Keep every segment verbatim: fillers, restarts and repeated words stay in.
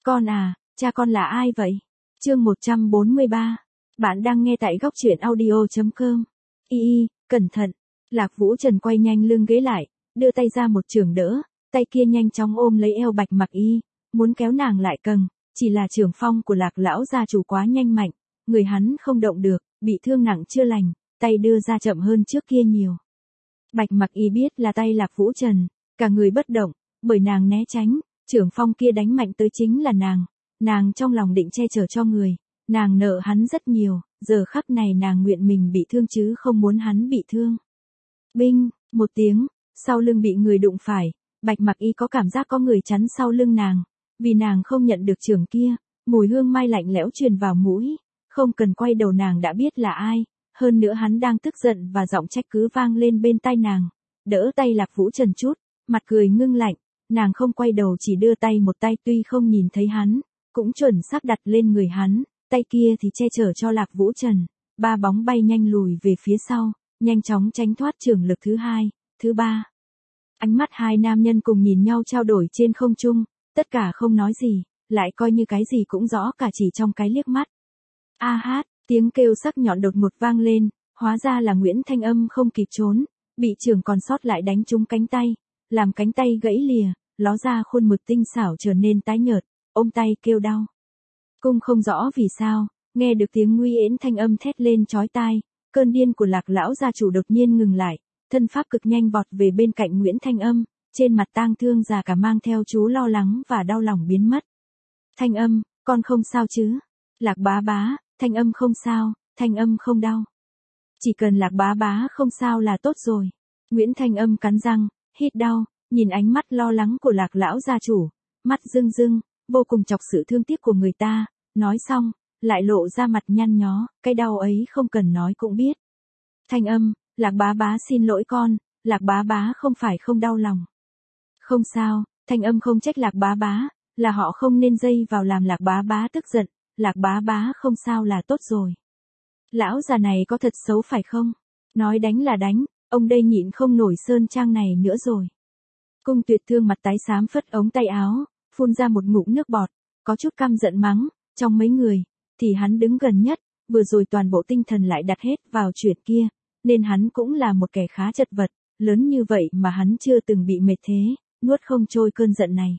Con à, cha con là ai vậy? Chương một trăm bốn mươi ba. Bạn đang nghe tại góc truyện audio chấm com. Y y, cẩn thận. Lạc Vũ Trần quay nhanh lưng ghế lại, đưa tay ra một chưởng đỡ, tay kia nhanh chóng ôm lấy eo Bạch Mặc Y, muốn kéo nàng lại cầng, chỉ là chưởng phong của Lạc lão gia chủ quá nhanh mạnh, người hắn không động được, bị thương nặng chưa lành, tay đưa ra chậm hơn trước kia nhiều. Bạch Mặc Y biết là tay Lạc Vũ Trần, cả người bất động, bởi nàng né tránh, chưởng phong kia đánh mạnh tới chính là nàng, nàng trong lòng định che chở cho người, nàng nợ hắn rất nhiều, giờ khắc này nàng nguyện mình bị thương chứ không muốn hắn bị thương. Binh, một tiếng, sau lưng bị người đụng phải, Bạch Mặc Y có cảm giác có người chắn sau lưng nàng, vì nàng không nhận được chưởng kia, mùi hương mai lạnh lẽo truyền vào mũi, không cần quay đầu nàng đã biết là ai, hơn nữa hắn đang tức giận và giọng trách cứ vang lên bên tai nàng, đỡ tay Lạc Vũ Trần chút, mặt cười ngưng lạnh, nàng không quay đầu chỉ đưa tay một tay tuy không nhìn thấy hắn, cũng chuẩn xác đặt lên người hắn, tay kia thì che chở cho Lạc Vũ Trần, ba bóng bay nhanh lùi về phía sau, nhanh chóng tránh thoát chưởng lực thứ hai, thứ ba. Ánh mắt hai nam nhân cùng nhìn nhau trao đổi trên không trung, tất cả không nói gì, lại coi như cái gì cũng rõ cả chỉ trong cái liếc mắt. A hát, tiếng kêu sắc nhọn đột ngột vang lên, hóa ra là Nguyễn Thanh Âm không kịp trốn, bị chưởng còn sót lại đánh trúng cánh tay, làm cánh tay gãy lìa, ló ra khuôn mực tinh xảo trở nên tái nhợt, ôm tay kêu đau. Cung không rõ vì sao, nghe được tiếng Nguy Yễn Thanh Âm thét lên chói tai, cơn điên của Lạc lão gia chủ đột nhiên ngừng lại, thân pháp cực nhanh vọt về bên cạnh Nguyễn Thanh Âm, trên mặt tang thương già cả mang theo chú lo lắng và đau lòng biến mất. Thanh Âm, con không sao chứ? Lạc bá bá, Thanh Âm không sao, Thanh Âm không đau. Chỉ cần Lạc bá bá không sao là tốt rồi. Nguyễn Thanh Âm cắn răng, hít đau, nhìn ánh mắt lo lắng của Lạc lão gia chủ, mắt rưng rưng, vô cùng chọc sự thương tiếc của người ta, nói xong, lại lộ ra mặt nhăn nhó, cái đau ấy không cần nói cũng biết. Thanh Âm, Lạc bá bá xin lỗi con, Lạc bá bá không phải không đau lòng. Không sao, Thanh Âm không trách Lạc bá bá, là họ không nên dây vào làm Lạc bá bá tức giận, Lạc bá bá không sao là tốt rồi. Lão già này có thật xấu phải không? Nói đánh là đánh, ông đây nhịn không nổi sơn trang này nữa rồi. Cung Tuyệt Thương mặt tái xám phất ống tay áo, phun ra một ngụm nước bọt, có chút căm giận mắng, trong mấy người, thì hắn đứng gần nhất, vừa rồi toàn bộ tinh thần lại đặt hết vào chuyện kia, nên hắn cũng là một kẻ khá chật vật, lớn như vậy mà hắn chưa từng bị mệt thế, nuốt không trôi cơn giận này.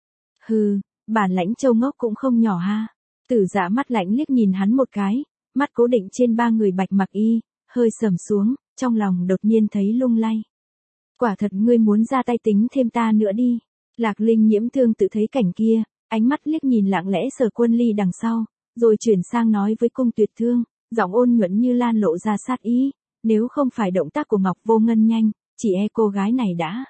Hừ, bản lãnh châu ngốc cũng không nhỏ ha. Tử Dạ mắt lạnh liếc nhìn hắn một cái, mắt cố định trên ba người Bạch Mặc Y, hơi sầm xuống, trong lòng đột nhiên thấy lung lay. Quả thật ngươi muốn ra tay tính thêm ta nữa đi. Lạc Linh Nhiễm Thương tự thấy cảnh kia, ánh mắt liếc nhìn lặng lẽ Sở Quân Ly đằng sau, rồi chuyển sang nói với Cung Tuyệt Thương, giọng ôn nhuận như lan lộ ra sát ý, nếu không phải động tác của Ngọc Vô Ngân nhanh, chỉ e cô gái này đã.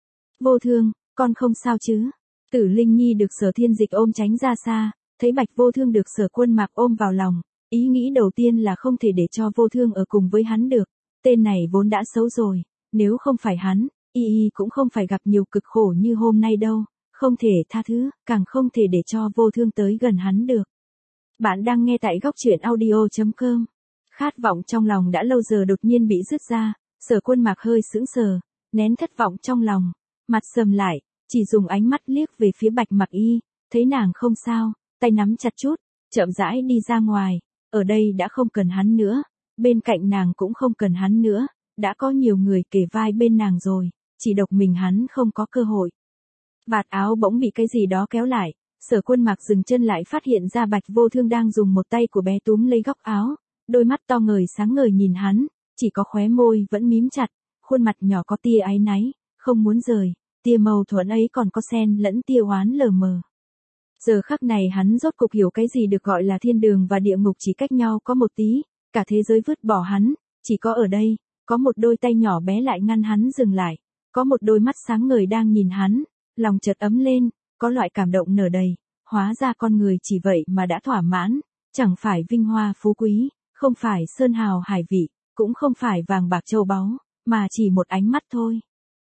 Vô Thương, con không sao chứ? Tử Linh Nhi được Sở Thiên Dịch ôm tránh ra xa, thấy Bạch Vô Thương được Sở Quân Mạc ôm vào lòng, ý nghĩ đầu tiên là không thể để cho Vô Thương ở cùng với hắn được, tên này vốn đã xấu rồi, nếu không phải hắn, y y cũng không phải gặp nhiều cực khổ như hôm nay đâu, không thể tha thứ, càng không thể để cho Vô Thương tới gần hắn được. Bạn đang nghe tại góc truyện audio chấm com. Khát vọng trong lòng đã lâu giờ đột nhiên bị dứt ra, Sở Quân Mạc hơi sững sờ, nén thất vọng trong lòng, mặt sầm lại, chỉ dùng ánh mắt liếc về phía Bạch Mặc Y, thấy nàng không sao, tay nắm chặt chút, chậm rãi đi ra ngoài, ở đây đã không cần hắn nữa, bên cạnh nàng cũng không cần hắn nữa, đã có nhiều người kề vai bên nàng rồi, chỉ độc mình hắn không có cơ hội. Vạt áo bỗng bị cái gì đó kéo lại, Sở Quân Mạc dừng chân lại phát hiện ra Bạch Vô Thương đang dùng một tay của bé túm lấy góc áo, đôi mắt to ngời sáng ngời nhìn hắn, chỉ có khóe môi vẫn mím chặt, khuôn mặt nhỏ có tia áy náy, không muốn rời, tia mâu thuẫn ấy còn có xen lẫn tia oán lờ mờ. Giờ khắc này hắn rốt cục hiểu cái gì được gọi là thiên đường và địa ngục chỉ cách nhau có một tí, cả thế giới vứt bỏ hắn, chỉ có ở đây, có một đôi tay nhỏ bé lại ngăn hắn dừng lại, có một đôi mắt sáng ngời đang nhìn hắn, lòng chợt ấm lên, có loại cảm động nở đầy, hóa ra con người chỉ vậy mà đã thỏa mãn, chẳng phải vinh hoa phú quý, không phải sơn hào hải vị, cũng không phải vàng bạc châu báu, mà chỉ một ánh mắt thôi.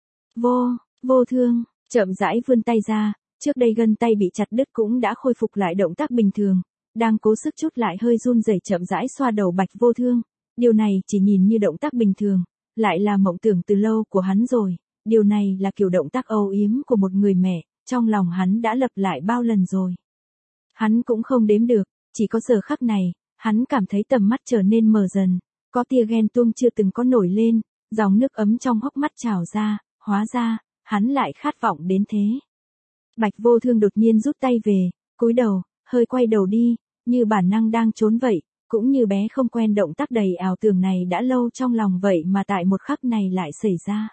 Vô, Vô Thương, chậm rãi vươn tay ra, trước đây gân tay bị chặt đứt cũng đã khôi phục lại động tác bình thường, đang cố sức chút lại hơi run rẩy chậm rãi xoa đầu Bạch Vô Thương, điều này chỉ nhìn như động tác bình thường, lại là mộng tưởng từ lâu của hắn rồi, điều này là kiểu động tác âu yếm của một người mẹ, trong lòng hắn đã lặp lại bao lần rồi. Hắn cũng không đếm được, chỉ có giờ khắc này, hắn cảm thấy tầm mắt trở nên mờ dần, có tia ghen tuông chưa từng có nổi lên, dòng nước ấm trong hốc mắt trào ra, hóa ra, hắn lại khát vọng đến thế. Bạch Vô Thương đột nhiên rút tay về, cúi đầu, hơi quay đầu đi, như bản năng đang trốn vậy, cũng như bé không quen động tác đầy ảo tưởng này đã lâu trong lòng vậy mà tại một khắc này lại xảy ra.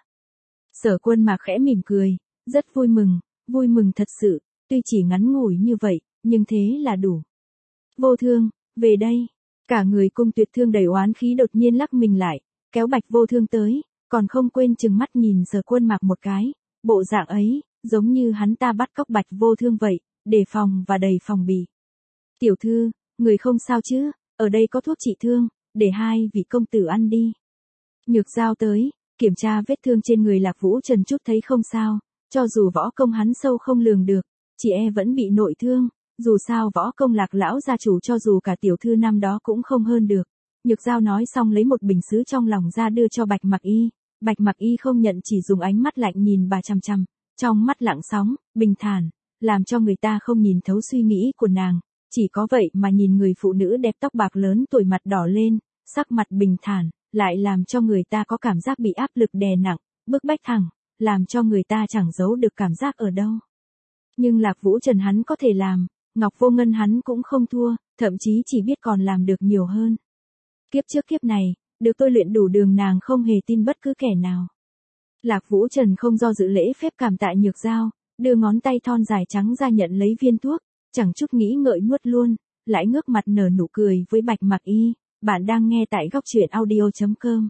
Sở Quân Mạc khẽ mỉm cười, rất vui mừng, vui mừng thật sự, tuy chỉ ngắn ngủi như vậy, nhưng thế là đủ. Vô Thương, về đây. Cả người Cung Tuyệt Thương đầy oán khí đột nhiên lắc mình lại, kéo Bạch Vô Thương tới, còn không quên trừng mắt nhìn Sở Quân Mạc một cái, bộ dạng ấy, giống như hắn ta bắt cóc Bạch Vô Thương vậy, đề phòng và đầy phòng bị. Tiểu thư, người không sao chứ, ở đây có thuốc trị thương, để hai vị công tử ăn đi. Nhược Giao tới, kiểm tra vết thương trên người Lạc Vũ Trần chút thấy không sao, cho dù võ công hắn sâu không lường được, chỉ e vẫn bị nội thương, dù sao võ công Lạc lão gia chủ cho dù cả tiểu thư năm đó cũng không hơn được. Nhược Giao nói xong lấy một bình sứ trong lòng ra đưa cho Bạch Mặc Y, Bạch Mặc Y không nhận chỉ dùng ánh mắt lạnh nhìn bà chằm chằm, trong mắt lặng sóng, bình thản, làm cho người ta không nhìn thấu suy nghĩ của nàng, chỉ có vậy mà nhìn người phụ nữ đẹp tóc bạc lớn tuổi mặt đỏ lên, sắc mặt bình thản, lại làm cho người ta có cảm giác bị áp lực đè nặng, bức bách thẳng, làm cho người ta chẳng giấu được cảm giác ở đâu. Nhưng Lạc Vũ Trần hắn có thể làm, Ngọc Vô Ngân hắn cũng không thua, thậm chí chỉ biết còn làm được nhiều hơn. Kiếp trước kiếp này, được tôi luyện đủ đường nàng không hề tin bất cứ kẻ nào. Lạc Vũ Trần không do dự lễ phép cảm tạ Nhược Giao, đưa ngón tay thon dài trắng ra nhận lấy viên thuốc, chẳng chút nghĩ ngợi nuốt luôn, lại ngước mặt nở nụ cười với Bạch Mặc Y, bạn đang nghe tại góc truyện audio chấm com.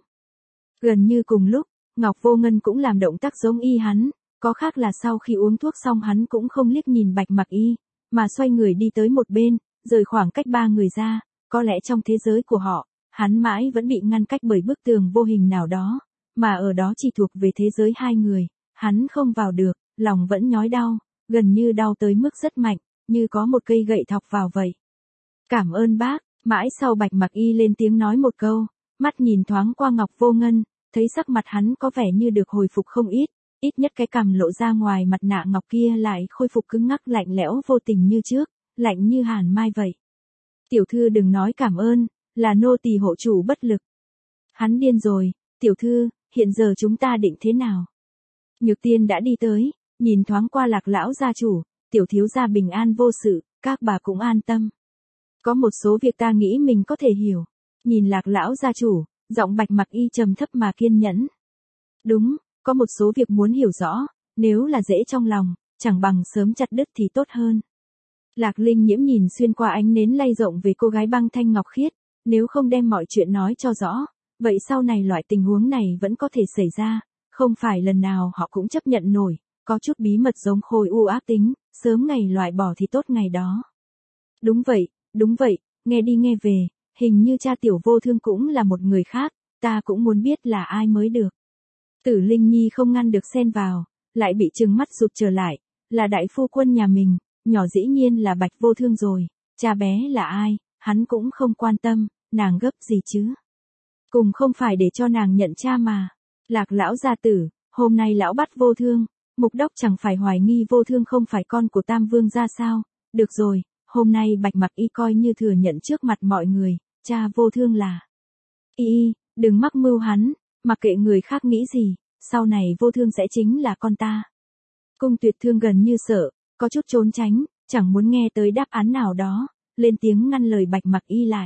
Gần như cùng lúc, Ngọc Vô Ngân cũng làm động tác giống y hắn, có khác là sau khi uống thuốc xong hắn cũng không liếc nhìn Bạch Mặc Y, mà xoay người đi tới một bên, rời khoảng cách ba người ra, có lẽ trong thế giới của họ, hắn mãi vẫn bị ngăn cách bởi bức tường vô hình nào đó, mà ở đó chỉ thuộc về thế giới hai người, hắn không vào được, lòng vẫn nhói đau, gần như đau tới mức rất mạnh, như có một cây gậy thọc vào vậy. Cảm ơn bác, mãi sau Bạch Mặc Y lên tiếng nói một câu, mắt nhìn thoáng qua Ngọc Vô Ngân, thấy sắc mặt hắn có vẻ như được hồi phục không ít, ít nhất cái cằm lộ ra ngoài mặt nạ ngọc kia lại khôi phục cứng ngắc lạnh lẽo vô tình như trước, lạnh như hàn mai vậy. Tiểu thư đừng nói cảm ơn, là nô tỳ hộ chủ bất lực. Hắn điên rồi, tiểu thư, hiện giờ chúng ta định thế nào? Nhược Tiên đã đi tới, nhìn thoáng qua Lạc lão gia chủ, tiểu thiếu gia bình an vô sự, các bà cũng an tâm. Có một số việc ta nghĩ mình có thể hiểu. Nhìn Lạc lão gia chủ, giọng Bạch Mặc Y trầm thấp mà kiên nhẫn. Đúng, có một số việc muốn hiểu rõ, nếu là dễ trong lòng, chẳng bằng sớm chặt đứt thì tốt hơn. Lạc Linh Nhiễm nhìn xuyên qua ánh nến lay rộng về cô gái băng thanh ngọc khiết, nếu không đem mọi chuyện nói cho rõ, vậy sau này loại tình huống này vẫn có thể xảy ra, không phải lần nào họ cũng chấp nhận nổi, có chút bí mật giống khối u ác tính, sớm ngày loại bỏ thì tốt ngày đó. Đúng vậy, đúng vậy, nghe đi nghe về, hình như cha Tiểu Vô Thương cũng là một người khác, ta cũng muốn biết là ai mới được. Tử Linh Nhi không ngăn được xen vào, lại bị trừng mắt rụt trở lại, là đại phu quân nhà mình, nhỏ dĩ nhiên là Bạch Vô Thương rồi, cha bé là ai, hắn cũng không quan tâm, nàng gấp gì chứ. Cùng không phải để cho nàng nhận cha mà. Lạc lão gia tử, hôm nay lão bắt Vô Thương, Mục Đốc chẳng phải hoài nghi Vô Thương không phải con của Tam Vương gia sao, được rồi, hôm nay Bạch Mặc Y coi như thừa nhận trước mặt mọi người, cha Vô Thương là. Y y, đừng mắc mưu hắn, mặc kệ người khác nghĩ gì, sau này Vô Thương sẽ chính là con ta. Cung Tuyệt Thương gần như sợ, có chút trốn tránh, chẳng muốn nghe tới đáp án nào đó, lên tiếng ngăn lời Bạch Mặc Y lại.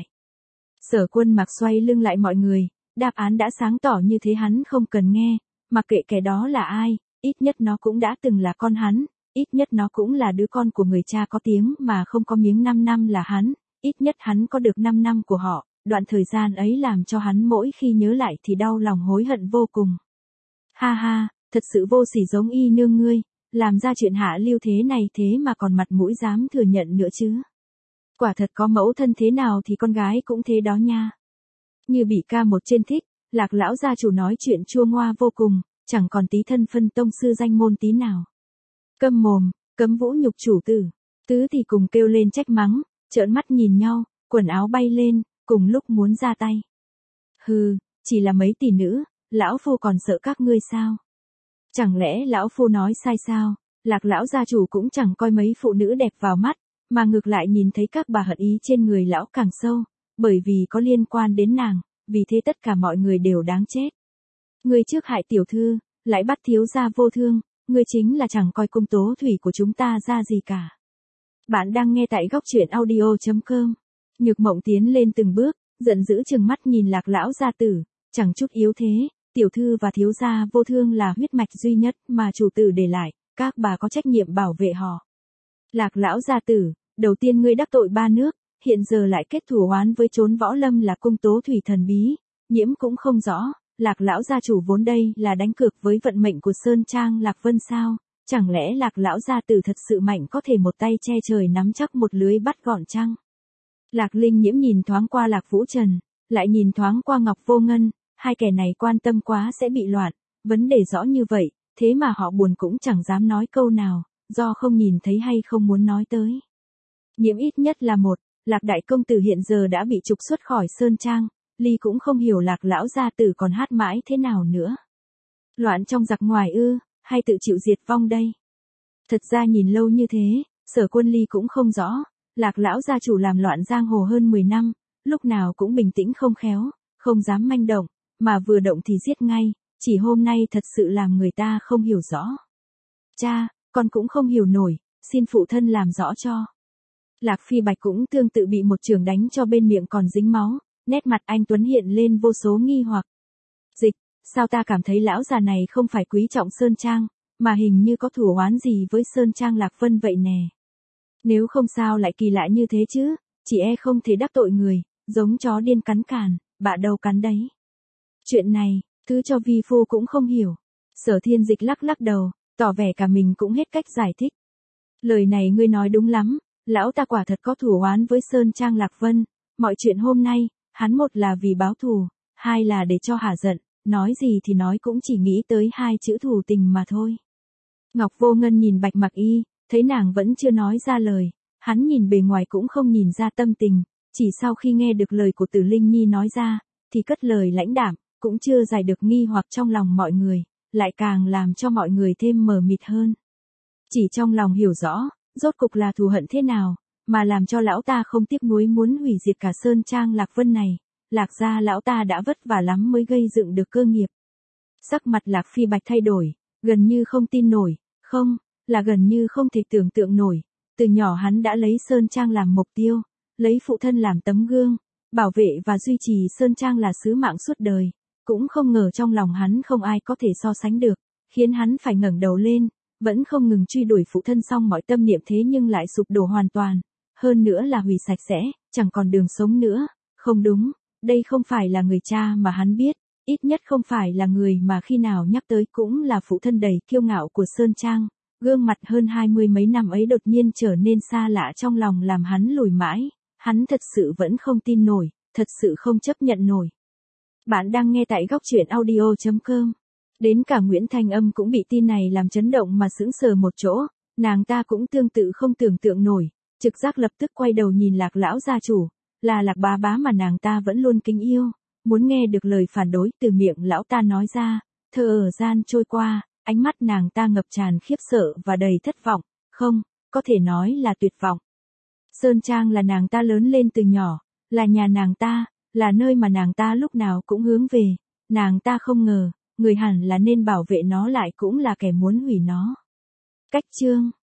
Sở Quân Mạc xoay lưng lại mọi người, đáp án đã sáng tỏ như thế hắn không cần nghe, mặc kệ kẻ đó là ai, ít nhất nó cũng đã từng là con hắn, ít nhất nó cũng là đứa con của người cha có tiếng mà không có miếng năm năm là hắn, ít nhất hắn có được năm năm của họ, đoạn thời gian ấy làm cho hắn mỗi khi nhớ lại thì đau lòng hối hận vô cùng. Ha ha, thật sự vô sỉ giống y nương ngươi, làm ra chuyện hạ lưu thế này thế mà còn mặt mũi dám thừa nhận nữa chứ. Quả thật có mẫu thân thế nào thì con gái cũng thế đó nha. Như bị ca một trên thích, Lạc lão gia chủ nói chuyện chua ngoa vô cùng, chẳng còn tí thân phân tông sư danh môn tí nào. Câm mồm, cấm vũ nhục chủ tử. Tứ thì cùng kêu lên trách mắng, trợn mắt nhìn nhau, quần áo bay lên, cùng lúc muốn ra tay. Hừ, chỉ là mấy tỷ nữ, lão phu còn sợ các ngươi sao? Chẳng lẽ lão phu nói sai sao? Lạc lão gia chủ cũng chẳng coi mấy phụ nữ đẹp vào mắt, mà ngược lại nhìn thấy các bà hận ý trên người lão càng sâu, bởi vì có liên quan đến nàng, vì thế tất cả mọi người đều đáng chết. Ngươi trước hại tiểu thư, lại bắt thiếu gia vô thương, ngươi chính là chẳng coi cung tố thủy của chúng ta ra gì cả. Bạn đang nghe tại góc truyện audio.com. Nhược Mộng tiến lên từng bước, giận dữ trừng mắt nhìn Lạc lão gia tử, chẳng chút yếu thế, tiểu thư và thiếu gia vô thương là huyết mạch duy nhất mà chủ tử để lại, các bà có trách nhiệm bảo vệ họ. Lạc lão gia tử, đầu tiên ngươi đắc tội ba nước, hiện giờ lại kết thù oán với trốn võ lâm là cung tố thủy thần bí, nhiễm cũng không rõ, Lạc lão gia chủ vốn đây là đánh cược với vận mệnh của Sơn Trang Lạc Vân sao, chẳng lẽ Lạc lão gia tử thật sự mạnh có thể một tay che trời nắm chắc một lưới bắt gọn chăng? Lạc Linh Nhiễm nhìn thoáng qua Lạc Vũ Trần, lại nhìn thoáng qua Ngọc Vô Ngân, hai kẻ này quan tâm quá sẽ bị loạn, vấn đề rõ như vậy, thế mà họ buồn cũng chẳng dám nói câu nào, do không nhìn thấy hay không muốn nói tới. Nhiễm ít nhất là một, Lạc đại công tử hiện giờ đã bị trục xuất khỏi Sơn Trang, Ly cũng không hiểu Lạc lão gia tử còn hát mãi thế nào nữa. Loạn trong giặc ngoài ư, hay tự chịu diệt vong đây? Thật ra nhìn lâu như thế, Sở Quân Ly cũng không rõ, Lạc lão gia chủ làm loạn giang hồ hơn mười năm, lúc nào cũng bình tĩnh không khéo, không dám manh động, mà vừa động thì giết ngay, chỉ hôm nay thật sự làm người ta không hiểu rõ. Cha, con cũng không hiểu nổi, xin phụ thân làm rõ cho. Lạc Phi Bạch cũng tương tự bị một chưởng đánh cho bên miệng còn dính máu, nét mặt anh Tuấn hiện lên vô số nghi hoặc. Dịch, sao ta cảm thấy lão già này không phải quý trọng Sơn Trang, mà hình như có thù oán gì với Sơn Trang Lạc Vân vậy nè. Nếu không sao lại kỳ lạ như thế chứ, chỉ e không thể đắc tội người, giống chó điên cắn càn, bạ đâu cắn đấy. Chuyện này, thứ cho vi phu cũng không hiểu. Sở Thiên Dịch lắc lắc đầu, tỏ vẻ cả mình cũng hết cách giải thích. Lời này ngươi nói đúng lắm, lão ta quả thật có thù oán với Sơn Trang Lạc Vân, mọi chuyện hôm nay, hắn một là vì báo thù, hai là để cho hả giận, nói gì thì nói cũng chỉ nghĩ tới hai chữ thù tình mà thôi. Ngọc Vô Ngân nhìn Bạch Mặc Y, thấy nàng vẫn chưa nói ra lời, hắn nhìn bề ngoài cũng không nhìn ra tâm tình, chỉ sau khi nghe được lời của Tử Linh Nhi nói ra, thì cất lời lãnh đạm, cũng chưa giải được nghi hoặc trong lòng mọi người, lại càng làm cho mọi người thêm mờ mịt hơn. Chỉ trong lòng hiểu rõ, rốt cục là thù hận thế nào, mà làm cho lão ta không tiếc nuối muốn hủy diệt cả Sơn Trang Lạc Vân này, Lạc gia lão ta đã vất vả lắm mới gây dựng được cơ nghiệp. Sắc mặt Lạc Phi Bạch thay đổi, gần như không tin nổi, không, là gần như không thể tưởng tượng nổi, từ nhỏ hắn đã lấy Sơn Trang làm mục tiêu, lấy phụ thân làm tấm gương, bảo vệ và duy trì Sơn Trang là sứ mạng suốt đời, cũng không ngờ trong lòng hắn không ai có thể so sánh được, khiến hắn phải ngẩng đầu lên, vẫn không ngừng truy đuổi phụ thân xong mọi tâm niệm thế nhưng lại sụp đổ hoàn toàn, hơn nữa là hủy sạch sẽ, chẳng còn đường sống nữa, không đúng, đây không phải là người cha mà hắn biết, ít nhất không phải là người mà khi nào nhắc tới cũng là phụ thân đầy kiêu ngạo của Sơn Trang, gương mặt hơn hai mươi mấy năm ấy đột nhiên trở nên xa lạ trong lòng làm hắn lùi mãi, hắn thật sự vẫn không tin nổi, thật sự không chấp nhận nổi. Bạn đang nghe tại góc truyện audio.com. Đến cả Nguyễn Thanh Âm cũng bị tin này làm chấn động mà sững sờ một chỗ, nàng ta cũng tương tự không tưởng tượng nổi, trực giác lập tức quay đầu nhìn Lạc lão gia chủ, là Lạc bá bá mà nàng ta vẫn luôn kính yêu, muốn nghe được lời phản đối từ miệng lão ta nói ra, thờ ở gian trôi qua, ánh mắt nàng ta ngập tràn khiếp sợ và đầy thất vọng, không, có thể nói là tuyệt vọng. Sơn Trang là nàng ta lớn lên từ nhỏ, là nhà nàng ta, là nơi mà nàng ta lúc nào cũng hướng về, nàng ta không ngờ, người hẳn là nên bảo vệ nó lại cũng là kẻ muốn hủy nó. Cách chương